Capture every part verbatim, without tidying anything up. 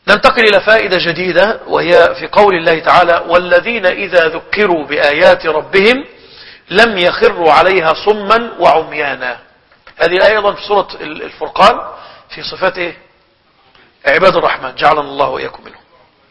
ننتقل إلى فائدة جديدة، وهي في قول الله تعالى: والذين إذا ذكروا بآيات ربهم لم يخروا عليها صما وعميانا. هذه أيضا في سورة الفرقان في صفات إيه؟ عباد الرحمن، جعلنا الله وإياكم منهم.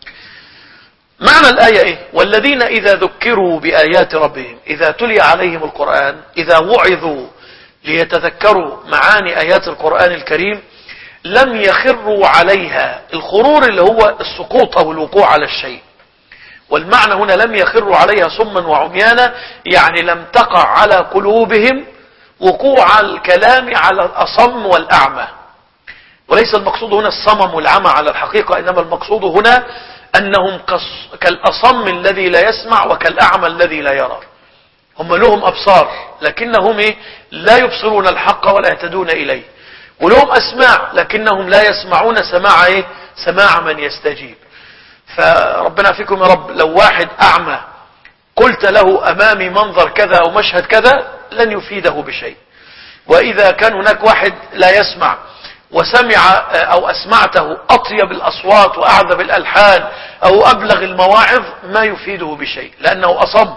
معنى الآية إيه؟ والذين إذا ذكروا بآيات ربهم، إذا تلي عليهم القرآن، إذا وعظوا ليتذكروا معاني آيات القرآن الكريم، لم يخروا عليها. الخرور اللي هو السقوط أو الوقوع على الشيء، والمعنى هنا لم يخروا عليها صما وعميانا، يعني لم تقع على قلوبهم وقوع الكلام على الأصم والأعمى. وليس المقصود هنا الصمم والعمى على الحقيقة، إنما المقصود هنا أنهم كالأصم الذي لا يسمع وكالأعمى الذي لا يرى. هم لهم أبصار لكنهم إيه؟ لا يبصرون الحق ولا يهتدون إليه، ولهم أسماع لكنهم لا يسمعون سماع إيه؟ سماع من يستجيب. فربنا فيكم يا رب، لو واحد أعمى قلت له أمامي منظر كذا أو مشهد كذا لن يفيده بشيء. وإذا كان هناك واحد لا يسمع وسمع أو أسمعته أطيب الأصوات وأعذب الألحان أو أبلغ المواعظ ما يفيده بشيء، لأنه أصم.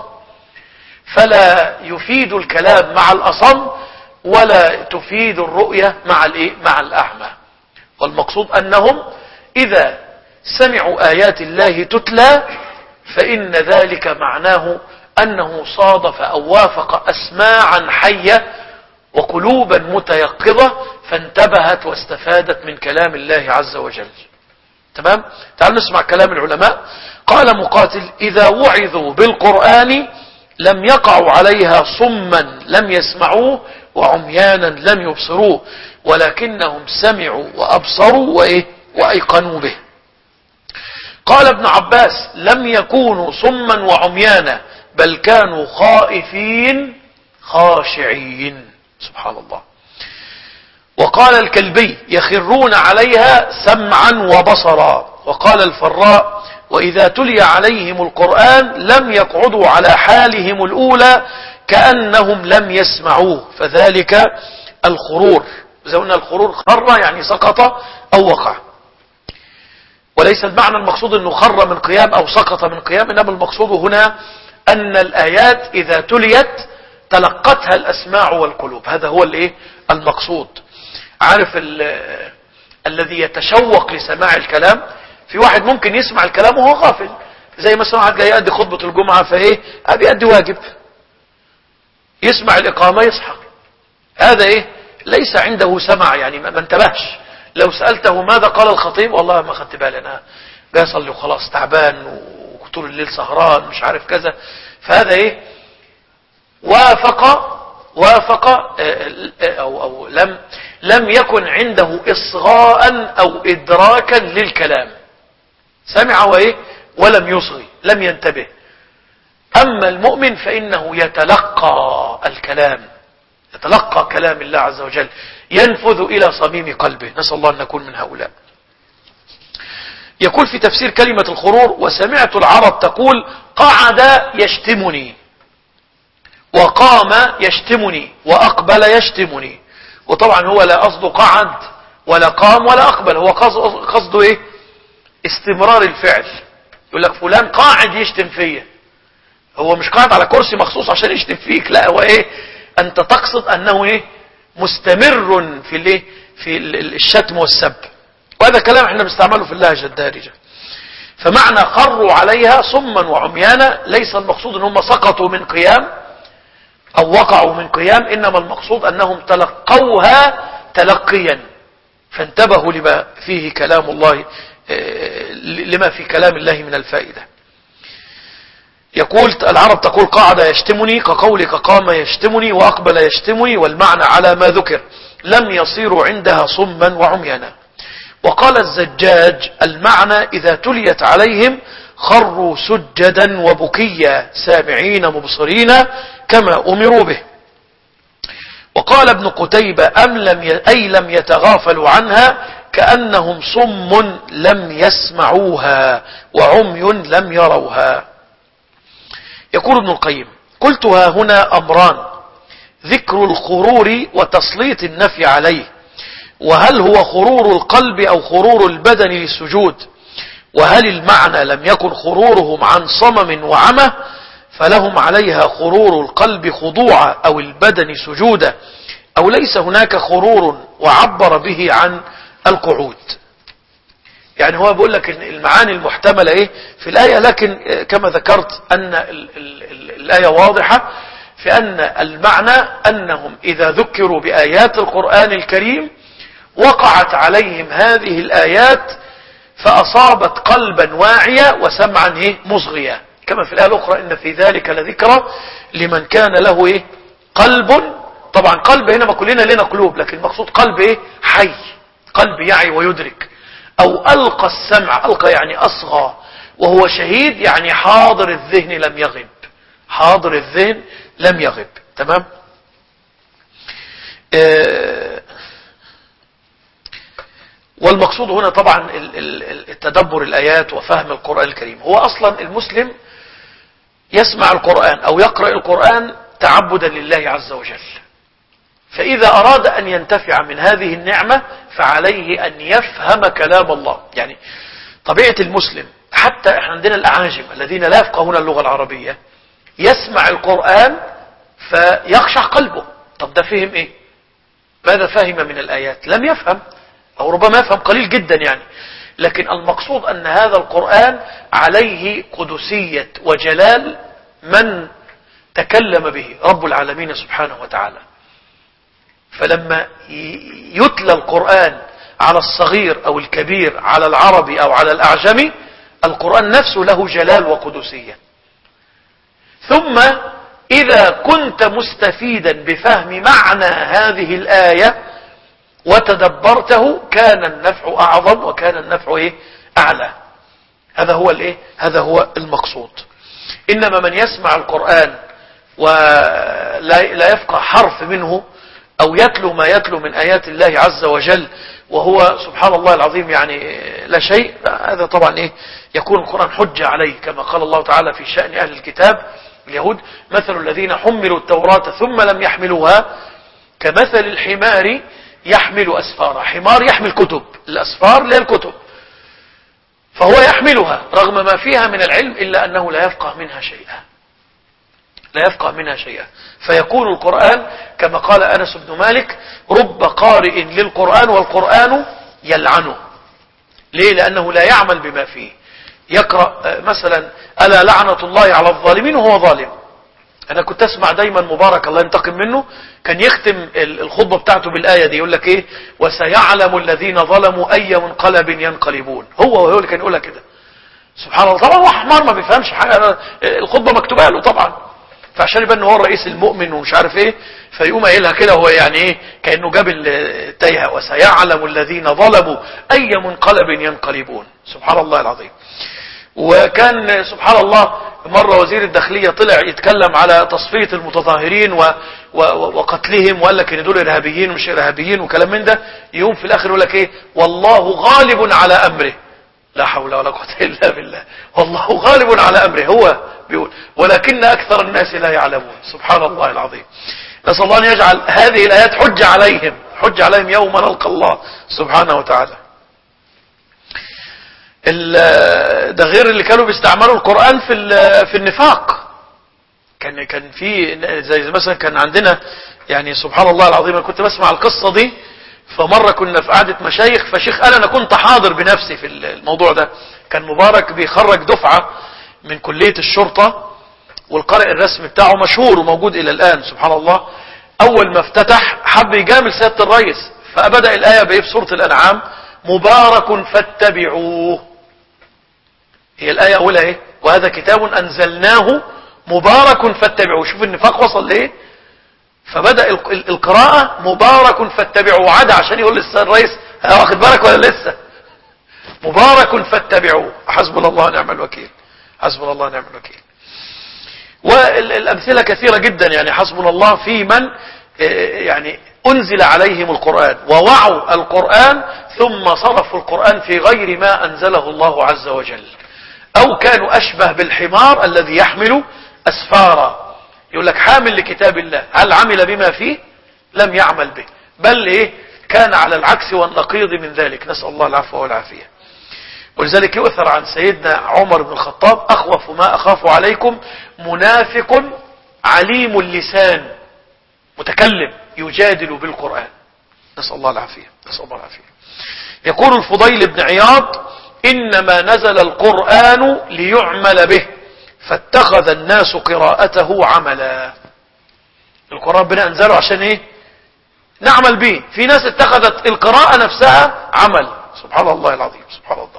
فلا يفيد الكلام مع الأصم ولا تفيد الرؤية مع الإيه؟ مع الأعمى. والمقصود أنهم إذا سمعوا آيات الله تتلى فإن ذلك معناه أنه صادف أو وافق أسماعا حية وقلوبا متيقظة فانتبهت واستفادت من كلام الله عز وجل. تمام؟ تعالوا نسمع كلام العلماء. قال مقاتل: إذا وعظوا بالقرآن لم يقعوا عليها صما لم يسمعوه وعميانا لم يبصروه، ولكنهم سمعوا وأبصروا وإيه؟ وأيقنوا به. قال ابن عباس: لم يكونوا صما وعميانا بل كانوا خائفين خاشعين. سبحان الله. وقال الكلبي: يخرون عليها سمعا وبصرا. وقال الفراء: وإذا تلي عليهم القرآن لم يقعدوا على حالهم الأولى كأنهم لم يسمعوه، فذلك الخرور. إذا قلنا الخرور خر يعني سقط أو وقع، وليس المعنى المقصود أنه خر من قيام أو سقط من قيام، إنما المقصود هنا أن الآيات إذا تليت تلقتها الأسماع والقلوب. هذا هو الايه المقصود. عارف الذي يتشوق لسماع الكلام، في واحد ممكن يسمع الكلام وهو غافل، زي مثلا واحد جاي يؤدي خطبة الجمعة فايه بيؤدي واجب، يسمع الإقامة يصحى، هذا ايه ليس عنده سمع، يعني ما انتبهش. لو سألته ماذا قال الخطيب والله ما خدت بالي، انا جاي اصلي وخلاص تعبان وطول الليل سهران مش عارف كذا. فهذا ايه وافق وافق أو, أو لم لم يكن عنده إصغاء أو إدراكا للكلام، سمع وإيه ولم يصغي، لم ينتبه. أما المؤمن فإنه يتلقى الكلام، يتلقى كلام الله عز وجل، ينفذ إلى صميم قلبه. نسأل الله أن نكون من هؤلاء. يقول في تفسير كلمة الخرور: وسمعت العرب تقول قعد يشتمني، وقام يشتمني، وأقبل يشتمني. وطبعا هو لا قصده قعد ولا قام ولا أقبل، هو قصده إيه استمرار الفعل. يقول لك فلان قاعد يشتم فيا، هو مش قاعد على كرسي مخصوص عشان يشتم فيك، لا هو إيه أنت تقصد أنه إيه مستمر في الإيه في الشتم والسب. وهذا كلام احنا بنستعمله في اللهجة الدارجة. فمعنى خروا عليها صما وعميانا ليس المقصود ان هم سقطوا من قيام أو وقعوا من قيام، إنما المقصود أنهم تلقوها تلقيا فانتبهوا لما فيه كلام الله، لما في كلام الله من الفائدة. يقول العرب تقول قعد يشتمني كقولك قام يشتمني وأقبل يشتمني، والمعنى على ما ذكر، لم يصيروا عندها صما وعميانا. وقال الزجاج: المعنى إذا تليت عليهم خروا سجدا وبكيا سامعين مبصرين كما أمروا به. وقال ابن قتيبة: أم لم ي... أي لم يتغافلوا عنها كأنهم صم لم يسمعوها وعمي لم يروها. يقول ابن القيم: قلتها هنا أمران: ذكر الخرور وتسليط النفي عليه، وهل هو خرور القلب أو خرور البدن للسجود؟ وهل المعنى لم يكن خرورهم عن صمم وعمى فلهم عليها خرور القلب خضوعا أو البدن سجودا أو ليس هناك خرور وعبر به عن القعود. يعني هو بيقول لك المعاني المحتملة ايه في الآية، لكن كما ذكرت أن ال ال ال الآية واضحة في أن المعنى أنهم إذا ذكروا بآيات القرآن الكريم وقعت عليهم هذه الآيات فأصابت قلبا واعيا وسمعا ايه مصغيا، كما في الآية الأخرى إن في ذلك لذكرى لمن كان له ايه قلب. طبعا قلب هنا ما كلنا لنا قلوب، لكن المقصود قلب ايه حي، قلب يعي ويدرك. أو ألقى السمع، ألقى يعني أصغى، وهو شهيد يعني حاضر الذهن لم يغب، حاضر الذهن لم يغب. تمام. آه والمقصود هنا طبعا التدبر الآيات وفهم القرآن الكريم. هو أصلا المسلم يسمع القرآن أو يقرأ القرآن تعبدا لله عز وجل، فإذا أراد أن ينتفع من هذه النعمة فعليه أن يفهم كلام الله. يعني طبيعة المسلم، حتى احنا عندنا الأعاجم الذين لا يفقهون اللغة العربية، يسمع القرآن فيخشع قلبه. طب ده فهم ايه؟ ماذا فهم من الآيات؟ لم يفهم، أو ربما يفهم قليل جدا يعني. لكن المقصود أن هذا القرآن عليه قدسية وجلال من تكلم به رب العالمين سبحانه وتعالى. فلما يتلى القرآن على الصغير أو الكبير، على العربي أو على الأعجمي، القرآن نفسه له جلال وقدسية. ثم إذا كنت مستفيدا بفهم معنى هذه الآية وتدبرته كان النفع أعظم وكان النفع إيه؟ أعلى. هذا هو الإيه؟ هذا هو المقصود. إنما من يسمع القرآن ولا يفقه حرف منه أو يتلو ما يتلو من آيات الله عز وجل وهو سبحان الله العظيم يعني لا شيء، هذا طبعا إيه؟ يكون القرآن حجة عليه، كما قال الله تعالى في شأن أهل الكتاب اليهود: مثل الذين حملوا التوراة ثم لم يحملوها كمثل الحمار يحمل أسفارا. حمار يحمل كتب، الأسفار لها الكتب، فهو يحملها رغم ما فيها من العلم إلا أنه لا يفقه منها شيئا، لا يفقه منها شيئا. فيكون القرآن كما قال أنس بن مالك: رب قارئ للقرآن والقرآن يلعنه. ليه؟ لأنه لا يعمل بما فيه. يقرأ مثلا: ألا لعنة الله على الظالمين وهو ظالم. أنا كنت أسمع دايما مبارك الله ينتقم منه كان يختم الخطبة بتاعته بالآية دي، يقول لك إيه: وسيعلم الذين ظلموا أي منقلب ينقلبون. هو وهو اللي كان يقولها كده. سبحان الله. طبعا هو حمار ما بيفهمش حاجة، الخطبة مكتوبة له طبعا، فعشان يبقى هو الرئيس المؤمن ومش عارف ايه فيقوم قايلها كده، هو يعني ايه كأنه جاب التايهة: وسيعلم الذين ظلموا أي منقلب ينقلبون. سبحان الله العظيم. وكان سبحان الله مرة وزير الداخلية طلع يتكلم على تصفية المتظاهرين و... و... وقتلهم، وقال لك ان دول ارهابيين ومش ارهابيين وكلام من ده. يقوم في الاخر يقول لك ايه: والله غالب على امره. لا حول ولا قوة الا بالله. والله غالب على امره، هو بيقول ولكن اكثر الناس لا يعلمون. سبحان الله العظيم. نسأل الله ان يجعل هذه الايات حجة عليهم، حجة عليهم يوم نلقى الله سبحانه وتعالى. ده غير اللي كانوا بيستعملوا القرآن في في النفاق. كان كان في زي مثلا كان عندنا يعني سبحان الله العظيم، انا كنت بسمع القصة دي. فمرة كنا في قعدة مشايخ، فشيخ قال انا كنت حاضر بنفسي في الموضوع ده. كان مبارك بيخرج دفعة من كلية الشرطة، والقارئ الرسمي بتاعه مشهور وموجود الى الان. سبحان الله. اول ما افتتح حب يجامل سيادة الرئيس، فبدأ الآية بايه في سورة الانعام: مبارك فاتبعوه. هي الآية أولها إيه؟ وهذا كتاب أنزلناه مبارك فاتبعوه. شوف النفاق وصل لإيه. فبدأ القراءة مبارك فاتبعوه، عدا عشان يقول للرئيس: واخد بالك ولا لسه؟ مبارك فاتبعوه. حسبنا الله ونعم الوكيل، حسبنا الله ونعم الوكيل. والأمثلة كثيرة جدا، يعني حسبنا الله في من يعني أنزل عليهم القرآن ووعوا القرآن ثم صرفوا القرآن في غير ما أنزله الله عز وجل، أو كانوا أشبه بالحمار الذي يحمل أسفارا. يقول لك حامل لكتاب الله، هل عمل بما فيه؟ لم يعمل به، بل إيه كان على العكس والنقيض من ذلك. نسأل الله العفو والعافية. ولذلك يؤثر عن سيدنا عمر بن الخطاب: أخوف ما أخاف عليكم منافق عليم اللسان متكلم يجادل بالقرآن. نسأل الله العافية، نسأل الله العافية. يقول الفضيل بن عياض: إنما نزل القرآن ليعمل به فاتخذ الناس قراءته عملا. القرآن ربنا أنزله عشان إيه؟ نعمل به. في ناس اتخذت القراءة نفسها عمل. سبحان الله العظيم، سبحان الله.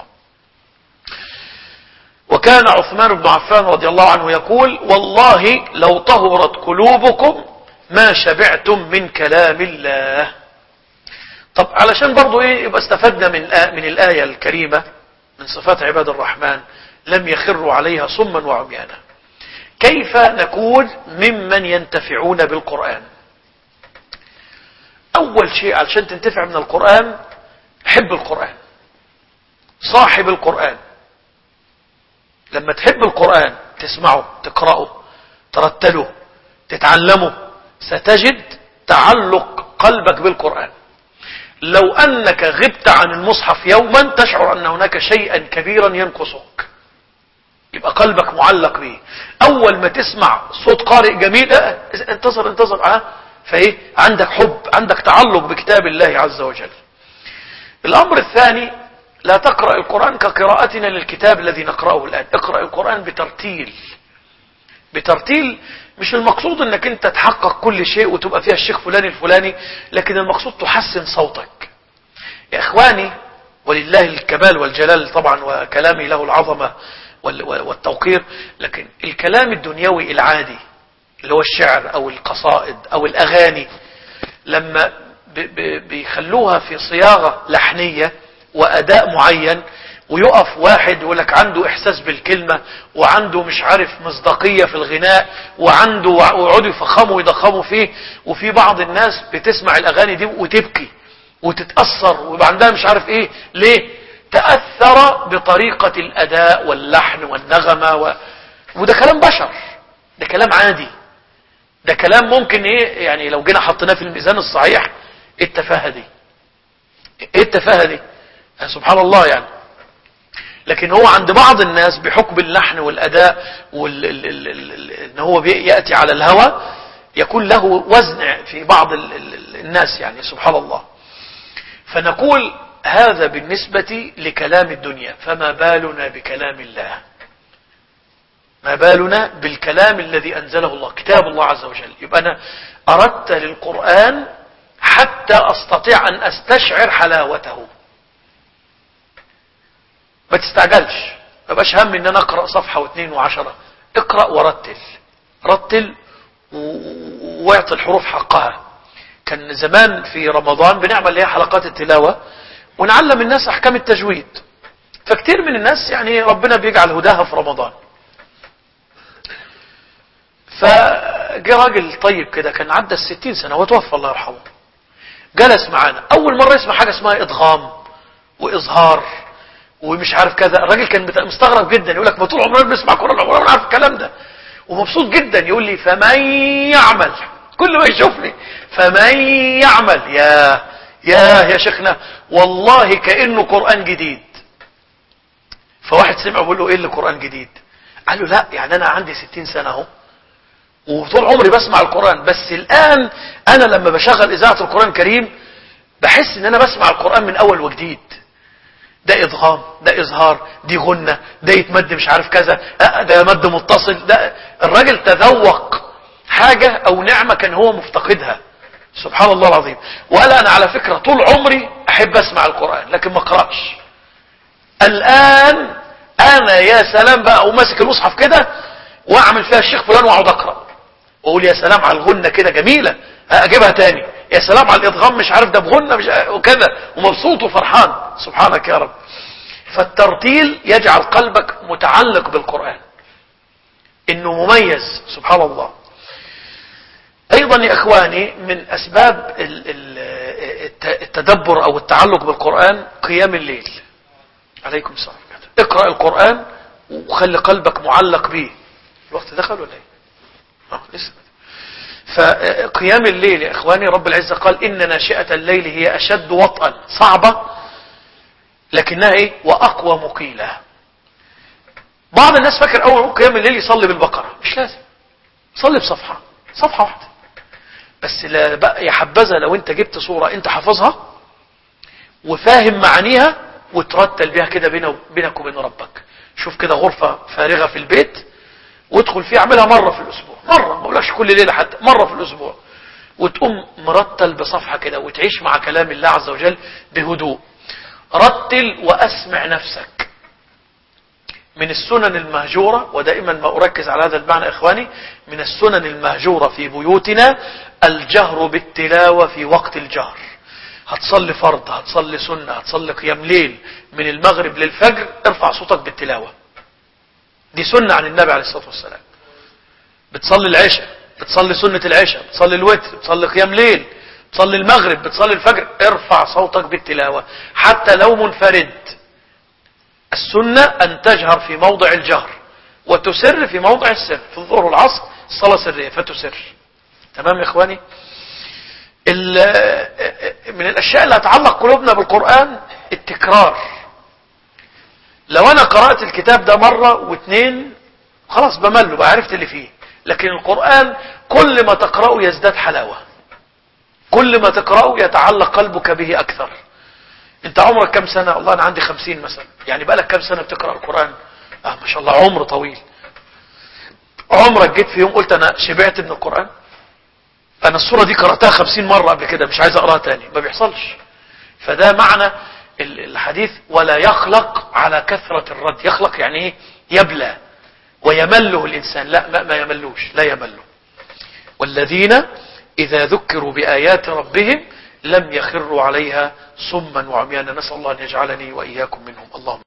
وكان عثمان بن عفان رضي الله عنه يقول: والله لو طهرت قلوبكم ما شبعتم من كلام الله. طب علشان برضو ايه يبقى استفدنا من من الآية الكريمة من صفات عباد الرحمن: لم يخروا عليها صما وعميانا. كيف نكون ممن ينتفعون بالقرآن؟ أول شيء علشان تنتفع من القرآن: حب القرآن، صاحب القرآن. لما تحب القرآن تسمعه، تقرأه، ترتله، تتعلمه، ستجد تعلق قلبك بالقرآن. لو أنك غبت عن المصحف يوما تشعر أن هناك شيئا كبيرا ينقصك، يبقى قلبك معلق به. أول ما تسمع صوت قارئ جميل اه انتظر انتظر اه فايه عندك حب، عندك تعلق بكتاب الله عز وجل. الأمر الثاني: لا تقرأ القرآن كقراءتنا للكتاب الذي نقرأه الآن. اقرأ القرآن بترتيل، بترتيل. مش المقصود انك انت تحقق كل شيء وتبقى فيها الشيخ فلاني الفلاني، لكن المقصود تحسن صوتك. يا اخواني، ولله الكمال والجلال طبعا، وكلامي له العظمة والتوقير، لكن الكلام الدنيوي العادي اللي هو الشعر او القصائد او الاغاني، لما بيخلوها في صياغة لحنية وأداء معين، ويقف واحد يقول لك عنده إحساس بالكلمة وعنده مش عارف مصداقية في الغناء وعنده، ويقعدوا يفخموا ويضخموا فيه. وفي بعض الناس بتسمع الأغاني دي وتبكي وتتأثر ويبقى عندها مش عارف إيه. ليه؟ تأثر بطريقة الأداء واللحن والنغمة و... وده كلام بشر، ده كلام عادي، ده كلام ممكن إيه يعني لو جينا حطيناه في الميزان الصحيح. إيه التفاهة دي؟ إيه التفاهة دي؟ سبحان الله يعني. لكن هو عند بعض الناس بحكم اللحن والأداء وإن هو يأتي على الهوى يكون له وزن في بعض الناس يعني. سبحان الله. فنقول هذا بالنسبة لكلام الدنيا، فما بالنا بكلام الله؟ ما بالنا بالكلام الذي أنزله الله، كتاب الله عز وجل. يبقى أنا أردت للقرآن حتى أستطيع أن أستشعر حلاوته. ما تستعجلش، ما بقاش هم ان انا اقرأ صفحة واثنين وعشرة. اقرأ ورتل، رتل واعطي الحروف حقها. كان زمان في رمضان بنعمل لها حلقات التلاوة ونعلم الناس احكام التجويد، فكتير من الناس يعني ربنا بيجعل هداها في رمضان. فجاء راجل طيب كده كان عدى الستين سنة وتوفى الله يرحمه، جلس معانا اول مرة يسمع حاجة اسمها ادغام واظهار ومش عارف كذا. الراجل كان مستغرب جدا، يقول لك ما طول عمرنا بنسمع قرآن عمرنا ما عارف الكلام ده، ومبسوط جدا. يقول لي فمن يعمل، كل ما يشوفني فمن يعمل، يا يا يا شيخنا والله كأنه قرآن جديد. فواحد سمع بيقول له ايه اللي قرآن جديد؟ قال له لا يعني انا عندي ستين سنة اهو وطول عمري بسمع القرآن، بس الآن انا لما بشغل اذاعة القرآن الكريم بحس ان انا بسمع القرآن من اول وجديد. ده إضغام، ده إظهار، دي غنة، ده يتمد مش عارف كذا، ده مد متصل. ده الراجل تذوق حاجة أو نعمة كان هو مفتقدها. سبحان الله العظيم. وقال أنا على فكرة طول عمري أحب أسمع القرآن لكن ما أقرأش. الآن أنا يا سلام بقى وماسك المصحف كده وأعمل فيها الشيخ فلان وأقعد أقرأ وأقول يا سلام على الغنة كده جميلة، أجيبها تاني، يا سلام على الإضغام مش عارف ده بغنة مش وكذا، ومبسوط وفرحان. سبحانك يا رب. فالترتيل يجعل قلبك متعلق بالقرآن، إنه مميز. سبحان الله. أيضا يا إخواني من أسباب التدبر أو التعلق بالقرآن قيام الليل. عليكم السلام. اقرأ القرآن وخلي قلبك معلق به. الوقت دخل ولا ايه؟ اه لسه. فقيام الليل يا إخواني رب العزة قال إن ناشئة الليل هي أشد وطئا، صعبة لكنها ايه؟ واقوى مقيلة. بعض الناس فاكر اول قيام الليل يصلي بالبقرة. مش لازم، صلي بصفحة صفحة واحدة بس. لا بقى يا حبذا لو انت جبت صورة انت حافظها وفاهم معانيها وترتل بيها كده بينك وبين ربك. شوف كده غرفة فارغة في البيت وادخل فيها، اعملها مرة في الاسبوع، مرة، ما اقولكش كل ليلة، حتى مرة في الاسبوع، وتقوم مرتل بصفحة كده وتعيش مع كلام الله عز وجل بهدوء. رتل واسمع نفسك. من السنن المهجورة، ودائما ما أركز على هذا المعنى إخواني، من السنن المهجورة في بيوتنا الجهر بالتلاوة في وقت الجهر. هتصلي فرض، هتصلي سنة، هتصلي قيام ليل من المغرب للفجر، ارفع صوتك بالتلاوة. دي سنة عن النبي عليه الصلاة والسلام. بتصلي العشاء، بتصلي سنة العشاء، بتصلي الوتر، بتصلي قيام ليل، بتصلي المغرب، بتصلي الفجر، ارفع صوتك بالتلاوة حتى لو منفرد. السنة أن تجهر في موضع الجهر وتسر في موضع السر. في الظهر والعصر الصلاة سرية فتسر. تمام يا إخواني؟ من الأشياء اللي هتعلق قلوبنا بالقرآن التكرار. لو أنا قرأت الكتاب ده مرة واثنين خلاص بمله بقى، عرفت اللي فيه. لكن القرآن كل ما تقرأه يزداد حلاوة، كل ما تقرأه يتعلق قلبك به أكثر. انت عمرك كم سنة؟ والله انا عندي خمسين مثلا. يعني بقالك كم سنة بتقرأ القرآن؟ اه ما شاء الله عمر طويل. عمرك جيت في يوم قلت انا شبعت من القرآن؟ انا السورة دي قرأتها خمسين مرة قبل كده مش عايز اقراها تاني. ما بيحصلش. فده معنى الحديث ولا يخلق على كثرة الرد. يخلق يعني ايه؟ يبلى ويمله الانسان. لا ما يملوش، لا يمله. والذين اذا ذكروا بآيات ربهم لم يخروا عليها صما وعميانا. نسأل الله أن يجعلني وإياكم منهم. اللهم